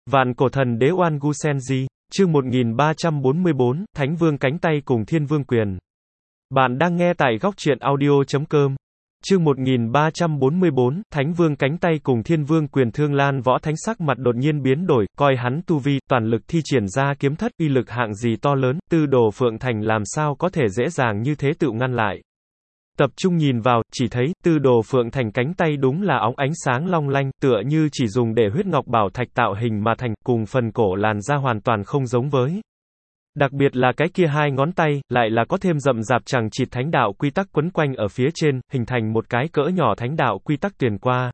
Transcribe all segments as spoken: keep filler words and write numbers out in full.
Vạn cổ thần đế Oan Gu Senji, chương một nghìn ba trăm bốn mươi bốn, Thánh Vương cánh tay cùng Thiên Vương quyền. Bạn đang nghe tại góc truyện audio chấm com. Chương một nghìn ba trăm bốn mươi bốn, Thánh Vương cánh tay cùng Thiên Vương quyền. Thương Lan Võ Thánh sắc mặt đột nhiên biến đổi, coi hắn tu vi, toàn lực thi triển ra kiếm thất, uy lực hạng gì to lớn, Tư Đồ Phượng Thành làm sao có thể dễ dàng như thế tự ngăn lại. Tập trung nhìn vào, chỉ thấy, Tư Đồ Phượng Thành cánh tay đúng là óng ánh sáng long lanh, tựa như chỉ dùng để huyết ngọc bảo thạch tạo hình mà thành, cùng phần cổ làn da hoàn toàn không giống với. Đặc biệt là cái kia hai ngón tay, lại là có thêm rậm rạp chằng chịt thánh đạo quy tắc quấn quanh ở phía trên, hình thành một cái cỡ nhỏ thánh đạo quy tắc tuyển qua.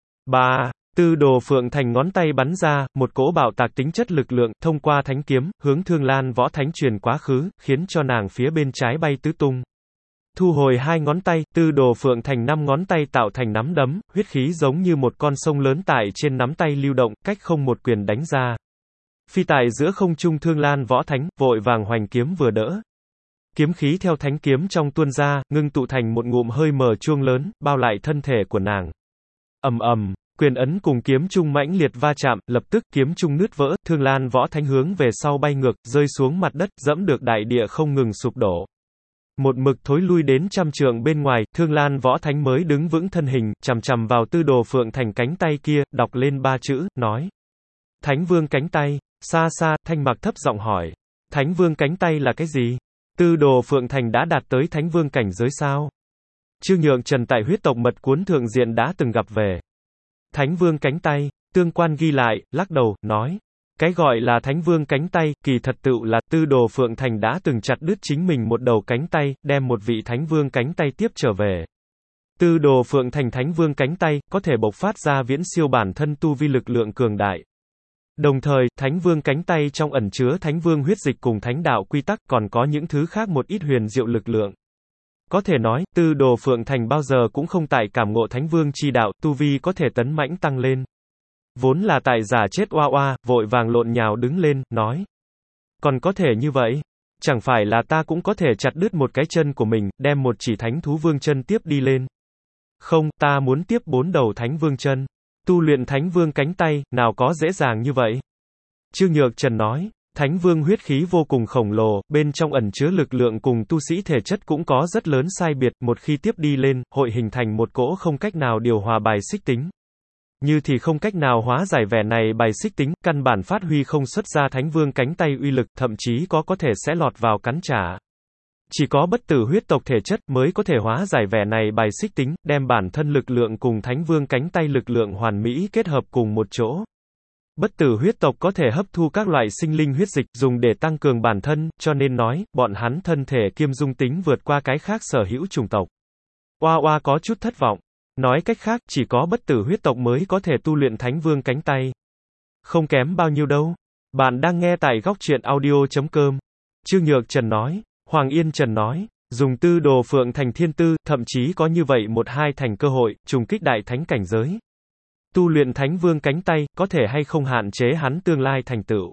Ba. Tư Đồ Phượng Thành ngón tay bắn ra, một cỗ bạo tạc tính chất lực lượng, thông qua thánh kiếm, hướng Thương Lan Võ Thánh truyền quá khứ, khiến cho nàng phía bên trái bay tứ tung. Thu hồi hai ngón tay, Tư Đồ Phượng Thành năm ngón tay tạo thành nắm đấm, huyết khí giống như một con sông lớn tại trên nắm tay lưu động, cách không một quyền đánh ra. Phi tại giữa không trung Thương Lan Võ Thánh, vội vàng hoành kiếm vừa đỡ. Kiếm khí theo thánh kiếm trong tuôn ra, ngưng tụ thành một ngụm hơi mờ chuông lớn, bao lại thân thể của nàng. Ầm ầm, quyền ấn cùng kiếm trung mãnh liệt va chạm, lập tức kiếm trung nứt vỡ, Thương Lan Võ Thánh hướng về sau bay ngược, rơi xuống mặt đất, dẫm được đại địa không ngừng sụp đổ. Một mực thối lui đến trăm trượng bên ngoài, Thương Lan Võ Thánh mới đứng vững thân hình, chằm chằm vào Tư Đồ Phượng Thành cánh tay kia, đọc lên ba chữ, nói. Thánh Vương cánh tay. Xa xa, Thanh Mặc thấp giọng hỏi. Thánh Vương cánh tay là cái gì? Tư Đồ Phượng Thành đã đạt tới Thánh Vương cảnh giới sao? Trương Nhượng Trần tại huyết tộc mật cuốn thượng diện đã từng gặp về. Thánh Vương cánh tay, tương quan ghi lại, lắc đầu, nói. Cái gọi là Thánh Vương cánh tay, kỳ thật tựu là, Tư Đồ Phượng Thành đã từng chặt đứt chính mình một đầu cánh tay, đem một vị Thánh Vương cánh tay tiếp trở về. Tư Đồ Phượng Thành Thánh Vương cánh tay, có thể bộc phát ra viễn siêu bản thân tu vi lực lượng cường đại. Đồng thời, Thánh Vương cánh tay trong ẩn chứa Thánh Vương huyết dịch cùng Thánh đạo quy tắc, còn có những thứ khác một ít huyền diệu lực lượng. Có thể nói, Tư Đồ Phượng Thành bao giờ cũng không tại cảm ngộ Thánh Vương chi đạo, tu vi có thể tấn mãnh tăng lên. Vốn là tại giả chết oa oa, vội vàng lộn nhào đứng lên, nói. Còn có thể như vậy? Chẳng phải là ta cũng có thể chặt đứt một cái chân của mình, đem một chỉ Thánh Thú Vương chân tiếp đi lên. Không, ta muốn tiếp bốn đầu Thánh Vương chân. Tu luyện Thánh Vương cánh tay, nào có dễ dàng như vậy? Trương Nhược Trần nói, Thánh Vương huyết khí vô cùng khổng lồ, bên trong ẩn chứa lực lượng cùng tu sĩ thể chất cũng có rất lớn sai biệt, một khi tiếp đi lên, hội hình thành một cỗ không cách nào điều hòa bài xích tính. Như thì không cách nào hóa giải vẻ này bài xích tính, căn bản phát huy không xuất ra Thánh Vương cánh tay uy lực, thậm chí có có thể sẽ lọt vào cắn trả. Chỉ có bất tử huyết tộc thể chất mới có thể hóa giải vẻ này bài xích tính, đem bản thân lực lượng cùng Thánh Vương cánh tay lực lượng hoàn mỹ kết hợp cùng một chỗ. Bất tử huyết tộc có thể hấp thu các loại sinh linh huyết dịch dùng để tăng cường bản thân, cho nên nói, bọn hắn thân thể kiêm dung tính vượt qua cái khác sở hữu chủng tộc. Oa Oa có chút thất vọng. Nói cách khác, chỉ có bất tử huyết tộc mới có thể tu luyện Thánh Vương cánh tay. Không kém bao nhiêu đâu. Bạn đang nghe tại góc truyện audio chấm com. Trương Nhược Trần nói. Hoàng Yên Trần nói, dùng Tư Đồ Phượng Thành thiên tư, thậm chí có như vậy một hai thành cơ hội, trùng kích đại thánh cảnh giới. Tu luyện Thánh Vương cánh tay, có thể hay không hạn chế hắn tương lai thành tựu.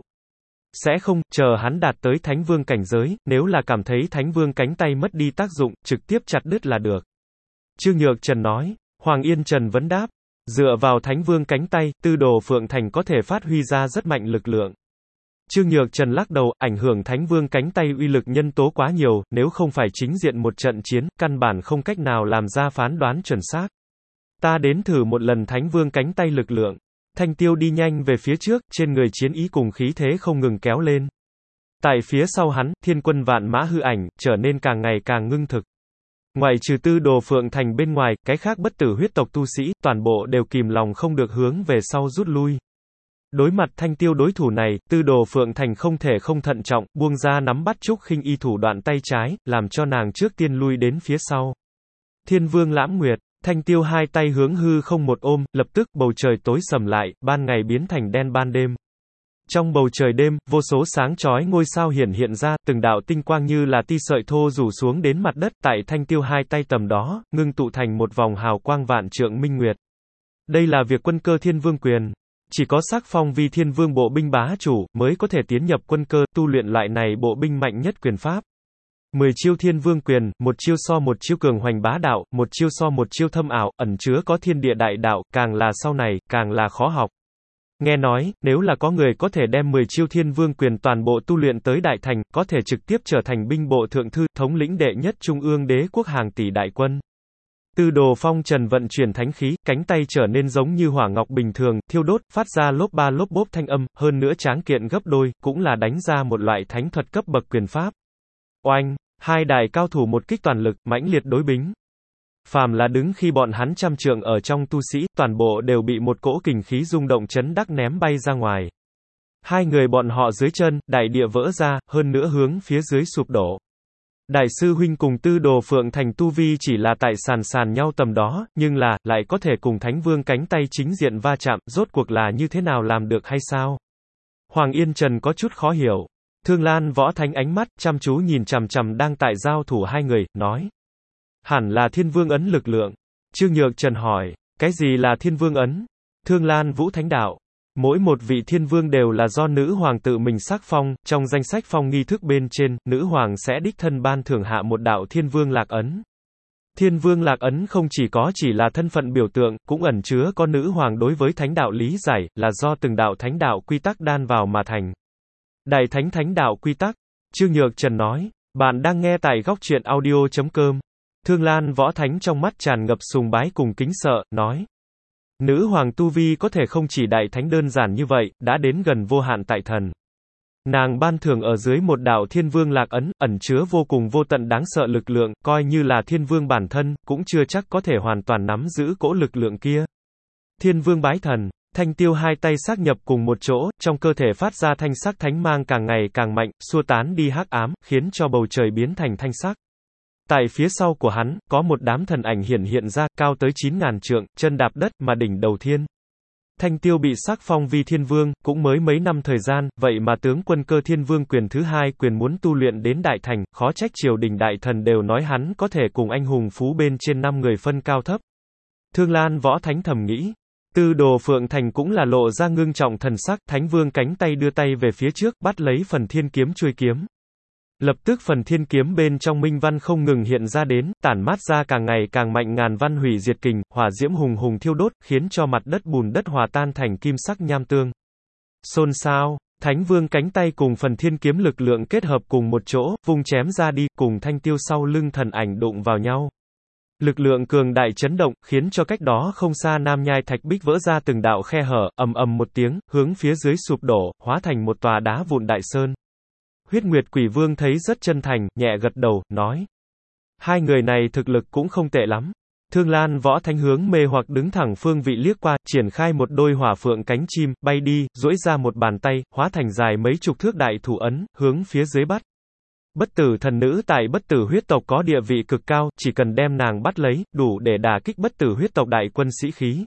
Sẽ không, chờ hắn đạt tới Thánh Vương cảnh giới, nếu là cảm thấy Thánh Vương cánh tay mất đi tác dụng, trực tiếp chặt đứt là được. Trương Nhược Trần nói, Hoàng Yên Trần vấn đáp, dựa vào Thánh Vương cánh tay, Tư Đồ Phượng Thành có thể phát huy ra rất mạnh lực lượng. Trương Nhược Trần lắc đầu, ảnh hưởng Thánh Vương cánh tay uy lực nhân tố quá nhiều, nếu không phải chính diện một trận chiến, căn bản không cách nào làm ra phán đoán chuẩn xác. Ta đến thử một lần Thánh Vương cánh tay lực lượng. Thanh Tiêu đi nhanh về phía trước, trên người chiến ý cùng khí thế không ngừng kéo lên. Tại phía sau hắn, thiên quân vạn mã hư ảnh, trở nên càng ngày càng ngưng thực. Ngoài trừ Tư Đồ Phượng Thành bên ngoài, cái khác bất tử huyết tộc tu sĩ, toàn bộ đều kìm lòng không được hướng về sau rút lui. Đối mặt Thanh Tiêu đối thủ này, Tư Đồ Phượng Thành không thể không thận trọng, buông ra nắm bắt Trúc Khinh Y thủ đoạn tay trái, làm cho nàng trước tiên lui đến phía sau. Thiên Vương Lãm Nguyệt, Thanh Tiêu hai tay hướng hư không một ôm, lập tức bầu trời tối sầm lại, ban ngày biến thành đen ban đêm. Trong bầu trời đêm, vô số sáng chói ngôi sao hiển hiện ra, từng đạo tinh quang như là ti sợi thô rủ xuống đến mặt đất, tại Thanh Tiêu hai tay tầm đó, ngưng tụ thành một vòng hào quang vạn trượng minh nguyệt. Đây là việc quân cơ Thiên Vương quyền. Chỉ có sắc phong vi Thiên Vương bộ binh bá chủ, mới có thể tiến nhập quân cơ, tu luyện loại này bộ binh mạnh nhất quyền pháp. Mười chiêu Thiên Vương quyền, một chiêu so một chiêu cường hoành bá đạo, một chiêu so một chiêu thâm ảo, ẩn chứa có thiên địa đại đạo, càng là sau này, càng là khó học. Nghe nói, nếu là có người có thể đem mười chiêu thiên vương quyền toàn bộ tu luyện tới đại thành, có thể trực tiếp trở thành binh bộ thượng thư, thống lĩnh đệ nhất trung ương đế quốc hàng tỷ đại quân. Tư Đồ Phong Trần vận chuyển thánh khí, cánh tay trở nên giống như hỏa ngọc bình thường, thiêu đốt, phát ra lốp ba lốp bốp thanh âm, hơn nữa tráng kiện gấp đôi, cũng là đánh ra một loại thánh thuật cấp bậc quyền pháp. Oanh, hai đại cao thủ một kích toàn lực, mãnh liệt đối bính. Phàm là đứng khi bọn hắn trăm trượng ở trong tu sĩ, toàn bộ đều bị một cỗ kình khí rung động chấn đắc ném bay ra ngoài. Hai người bọn họ dưới chân, đại địa vỡ ra, hơn nữa hướng phía dưới sụp đổ. Đại sư huynh cùng Tư Đồ Phượng Thành tu vi chỉ là tại sàn sàn nhau tầm đó, nhưng là, lại có thể cùng Thánh Vương cánh tay chính diện va chạm, rốt cuộc là như thế nào làm được hay sao? Hoàng Yên Trần có chút khó hiểu. Thương Lan Võ Thánh ánh mắt, chăm chú nhìn chằm chằm đang tại giao thủ hai người, nói. Hẳn là Thiên Vương ấn lực lượng. Trương Nhược Trần hỏi, cái gì là Thiên Vương ấn? Thương Lan Vũ Thánh đạo. Mỗi một vị thiên vương đều là do nữ hoàng tự mình sắc phong, trong danh sách phong nghi thức bên trên, nữ hoàng sẽ đích thân ban thưởng hạ một đạo thiên vương lạc ấn. Thiên vương lạc ấn không chỉ có chỉ là thân phận biểu tượng, cũng ẩn chứa có nữ hoàng đối với thánh đạo lý giải, là do từng đạo thánh đạo quy tắc đan vào mà thành. Đại thánh thánh đạo quy tắc. Trương Nhược Trần nói, bạn đang nghe tại góc truyện audio chấm com. Thương Lan Võ Thánh trong mắt tràn ngập sùng bái cùng kính sợ, nói. Nữ hoàng tu vi có thể không chỉ đại thánh đơn giản như vậy, đã đến gần vô hạn tại thần. Nàng ban thưởng ở dưới một đạo thiên vương lạc ấn, ẩn chứa vô cùng vô tận đáng sợ lực lượng, coi như là thiên vương bản thân, cũng chưa chắc có thể hoàn toàn nắm giữ cỗ lực lượng kia. Thiên vương bái thần, Thanh Tiêu hai tay xác nhập cùng một chỗ, trong cơ thể phát ra thanh sắc thánh mang càng ngày càng mạnh, xua tán đi hắc ám, khiến cho bầu trời biến thành thanh sắc. Tại phía sau của hắn, có một đám thần ảnh hiển hiện ra, cao tới chín ngàn trượng, chân đạp đất, mà đỉnh đầu thiên. Thanh Tiêu bị sắc phong vi thiên vương, cũng mới mấy năm thời gian, vậy mà tướng quân cơ thiên vương quyền thứ hai quyền muốn tu luyện đến đại thành, khó trách triều đình đại thần đều nói hắn có thể cùng anh hùng phú bên trên năm người phân cao thấp. Thương Lan Võ Thánh thầm nghĩ. Tư Đồ Phượng Thành cũng là lộ ra ngưng trọng thần sắc, Thánh Vương cánh tay đưa tay về phía trước, bắt lấy phần thiên kiếm chuôi kiếm. Lập tức phần thiên kiếm bên trong minh văn không ngừng hiện ra đến, tản mát ra càng ngày càng mạnh ngàn văn hủy diệt kình, hỏa diễm hùng hùng thiêu đốt, khiến cho mặt đất bùn đất hòa tan thành kim sắc nham tương. Xôn xao, Thánh Vương cánh tay cùng phần thiên kiếm lực lượng kết hợp cùng một chỗ, vung chém ra đi, cùng Thanh Tiêu sau lưng thần ảnh đụng vào nhau. Lực lượng cường đại chấn động, khiến cho cách đó không xa Nam Nhai thạch bích vỡ ra từng đạo khe hở, ầm ầm một tiếng, hướng phía dưới sụp đổ, hóa thành một tòa đá vụn đại sơn. Huyết Nguyệt Quỷ Vương thấy rất chân thành, nhẹ gật đầu, nói. Hai người này thực lực cũng không tệ lắm. Thương Lan Võ Thánh hướng mê hoặc đứng thẳng phương vị liếc qua, triển khai một đôi hỏa phượng cánh chim, bay đi, duỗi ra một bàn tay, hóa thành dài mấy chục thước đại thủ ấn, hướng phía dưới bắt. Bất tử thần nữ tại bất tử huyết tộc có địa vị cực cao, chỉ cần đem nàng bắt lấy, đủ để đả kích bất tử huyết tộc đại quân sĩ khí.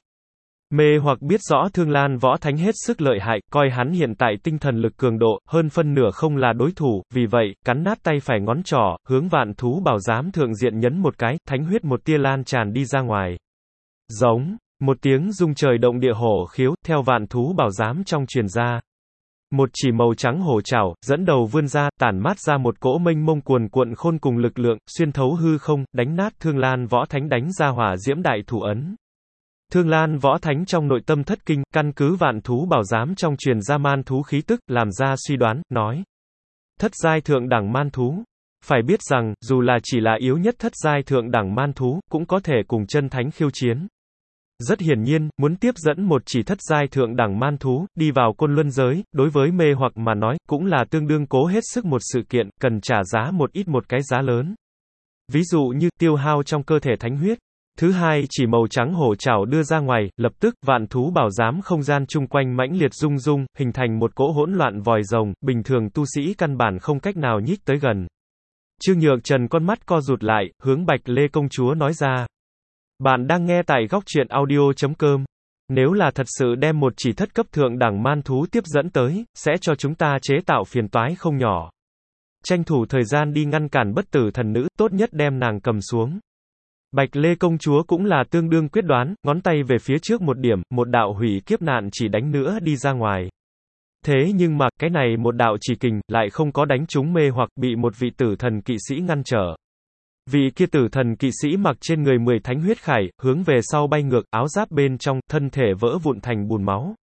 Mê hoặc biết rõ Thương Lan Võ Thánh hết sức lợi hại, coi hắn hiện tại tinh thần lực cường độ, hơn phân nửa không là đối thủ, vì vậy, cắn nát tay phải ngón trỏ, hướng vạn thú bảo giám thượng diện nhấn một cái, thánh huyết một tia lan tràn đi ra ngoài. Giống, một tiếng rung trời động địa hổ khiếu, theo vạn thú bảo giám trong truyền ra. Một chỉ màu trắng hổ trảo, dẫn đầu vươn ra, tản mát ra một cỗ mênh mông cuồn cuộn khôn cùng lực lượng, xuyên thấu hư không, đánh nát Thương Lan Võ Thánh đánh ra hỏa diễm đại thủ ấn. Thương Lan Võ Thánh trong nội tâm thất kinh, căn cứ vạn thú bảo giám trong truyền ra man thú khí tức, làm ra suy đoán, nói. Thất giai thượng đẳng man thú. Phải biết rằng, dù là chỉ là yếu nhất thất giai thượng đẳng man thú, cũng có thể cùng chân thánh khiêu chiến. Rất hiển nhiên, muốn tiếp dẫn một chỉ thất giai thượng đẳng man thú, đi vào côn luân giới, đối với mê hoặc mà nói, cũng là tương đương cố hết sức một sự kiện, cần trả giá một ít một cái giá lớn. Ví dụ như, tiêu hao trong cơ thể thánh huyết. Thứ hai, chỉ màu trắng hổ trảo đưa ra ngoài, lập tức, vạn thú bảo giám không gian chung quanh mãnh liệt rung rung, hình thành một cỗ hỗn loạn vòi rồng, bình thường tu sĩ căn bản không cách nào nhích tới gần. Trương Nhược Trần con mắt co rụt lại, hướng Bạch Lê công chúa nói ra. Bạn đang nghe tại góc truyện audio chấm com. Nếu là thật sự đem một chỉ thất cấp thượng đẳng man thú tiếp dẫn tới, sẽ cho chúng ta chế tạo phiền toái không nhỏ. Tranh thủ thời gian đi ngăn cản bất tử thần nữ, tốt nhất đem nàng cầm xuống. Bạch Lê công chúa cũng là tương đương quyết đoán, ngón tay về phía trước một điểm, một đạo hủy kiếp nạn chỉ đánh nữa đi ra ngoài. Thế nhưng mà, cái này một đạo chỉ kình, lại không có đánh trúng mê hoặc bị một vị tử thần kỵ sĩ ngăn trở. Vị kia tử thần kỵ sĩ mặc trên người mười thánh huyết khải, hướng về sau bay ngược, áo giáp bên trong, thân thể vỡ vụn thành bùn máu.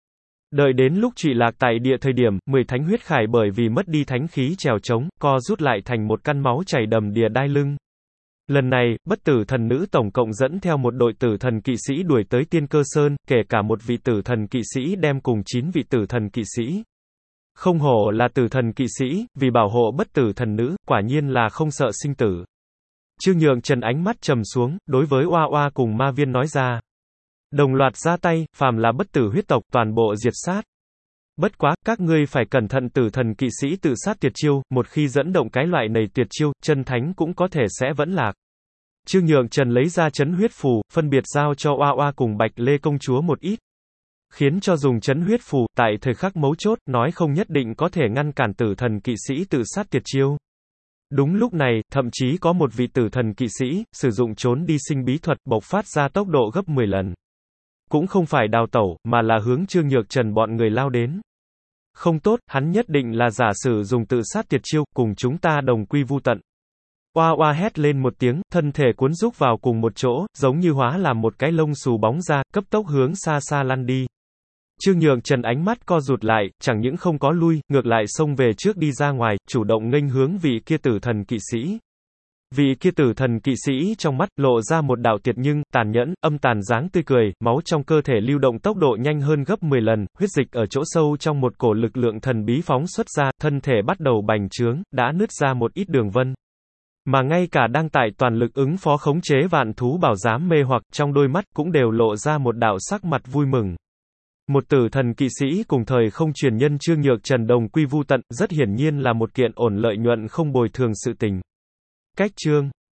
Đợi đến lúc trụy lạc tại địa thời điểm, mười thánh huyết khải bởi vì mất đi thánh khí trèo trống, co rút lại thành một căn máu chảy đầm đìa đai lưng. Lần này, bất tử thần nữ tổng cộng dẫn theo một đội tử thần kỵ sĩ đuổi tới Tiên Cơ Sơn, kể cả một vị tử thần kỵ sĩ đem cùng chín vị tử thần kỵ sĩ. Không hổ là tử thần kỵ sĩ, vì bảo hộ bất tử thần nữ, quả nhiên là không sợ sinh tử. Trương Nhượng Trần ánh mắt trầm xuống, đối với Oa Oa cùng Ma Viên nói ra. Đồng loạt ra tay, phàm là bất tử huyết tộc, toàn bộ diệt sát. Bất quá, các ngươi phải cẩn thận tử thần kỵ sĩ tự sát tuyệt chiêu, một khi dẫn động cái loại này tuyệt chiêu, chân thánh cũng có thể sẽ vẫn lạc. Trương Nhượng Trần lấy ra chấn huyết phù, phân biệt giao cho Oa Oa cùng Bạch Lê công chúa một ít. Khiến cho dùng chấn huyết phù, tại thời khắc mấu chốt, nói không nhất định có thể ngăn cản tử thần kỵ sĩ tự sát tuyệt chiêu. Đúng lúc này, thậm chí có một vị tử thần kỵ sĩ, sử dụng trốn đi sinh bí thuật, bộc phát ra tốc độ gấp mười lần. Cũng không phải đào tẩu, mà là hướng Trương Nhược Trần bọn người lao đến. Không tốt, hắn nhất định là giả sử dùng tự sát tuyệt chiêu, cùng chúng ta đồng quy vu tận. Oa Oa hét lên một tiếng, thân thể cuốn rúc vào cùng một chỗ, giống như hóa làm một cái lông xù bóng ra, cấp tốc hướng xa xa lăn đi. Trương Nhượng Trần ánh mắt co rụt lại, chẳng những không có lui, ngược lại xông về trước đi ra ngoài, chủ động nghênh hướng vị kia tử thần kỵ sĩ. Vị kia tử thần kỵ sĩ trong mắt, lộ ra một đạo tiệt nhưng, tàn nhẫn, âm tàn dáng tươi cười, máu trong cơ thể lưu động tốc độ nhanh hơn gấp mười lần, huyết dịch ở chỗ sâu trong một cổ lực lượng thần bí phóng xuất ra, thân thể bắt đầu bành trướng, đã nứt ra một ít đường vân. Mà ngay cả đang tại toàn lực ứng phó khống chế vạn thú bảo giám mê hoặc, trong đôi mắt, cũng đều lộ ra một đạo sắc mặt vui mừng. Một tử thần kỵ sĩ cùng thời không truyền nhân Trương Nhược Trần đồng quy vu tận, rất hiển nhiên là một kiện ổn lợi nhuận không bồi thường sự tình. Cách chương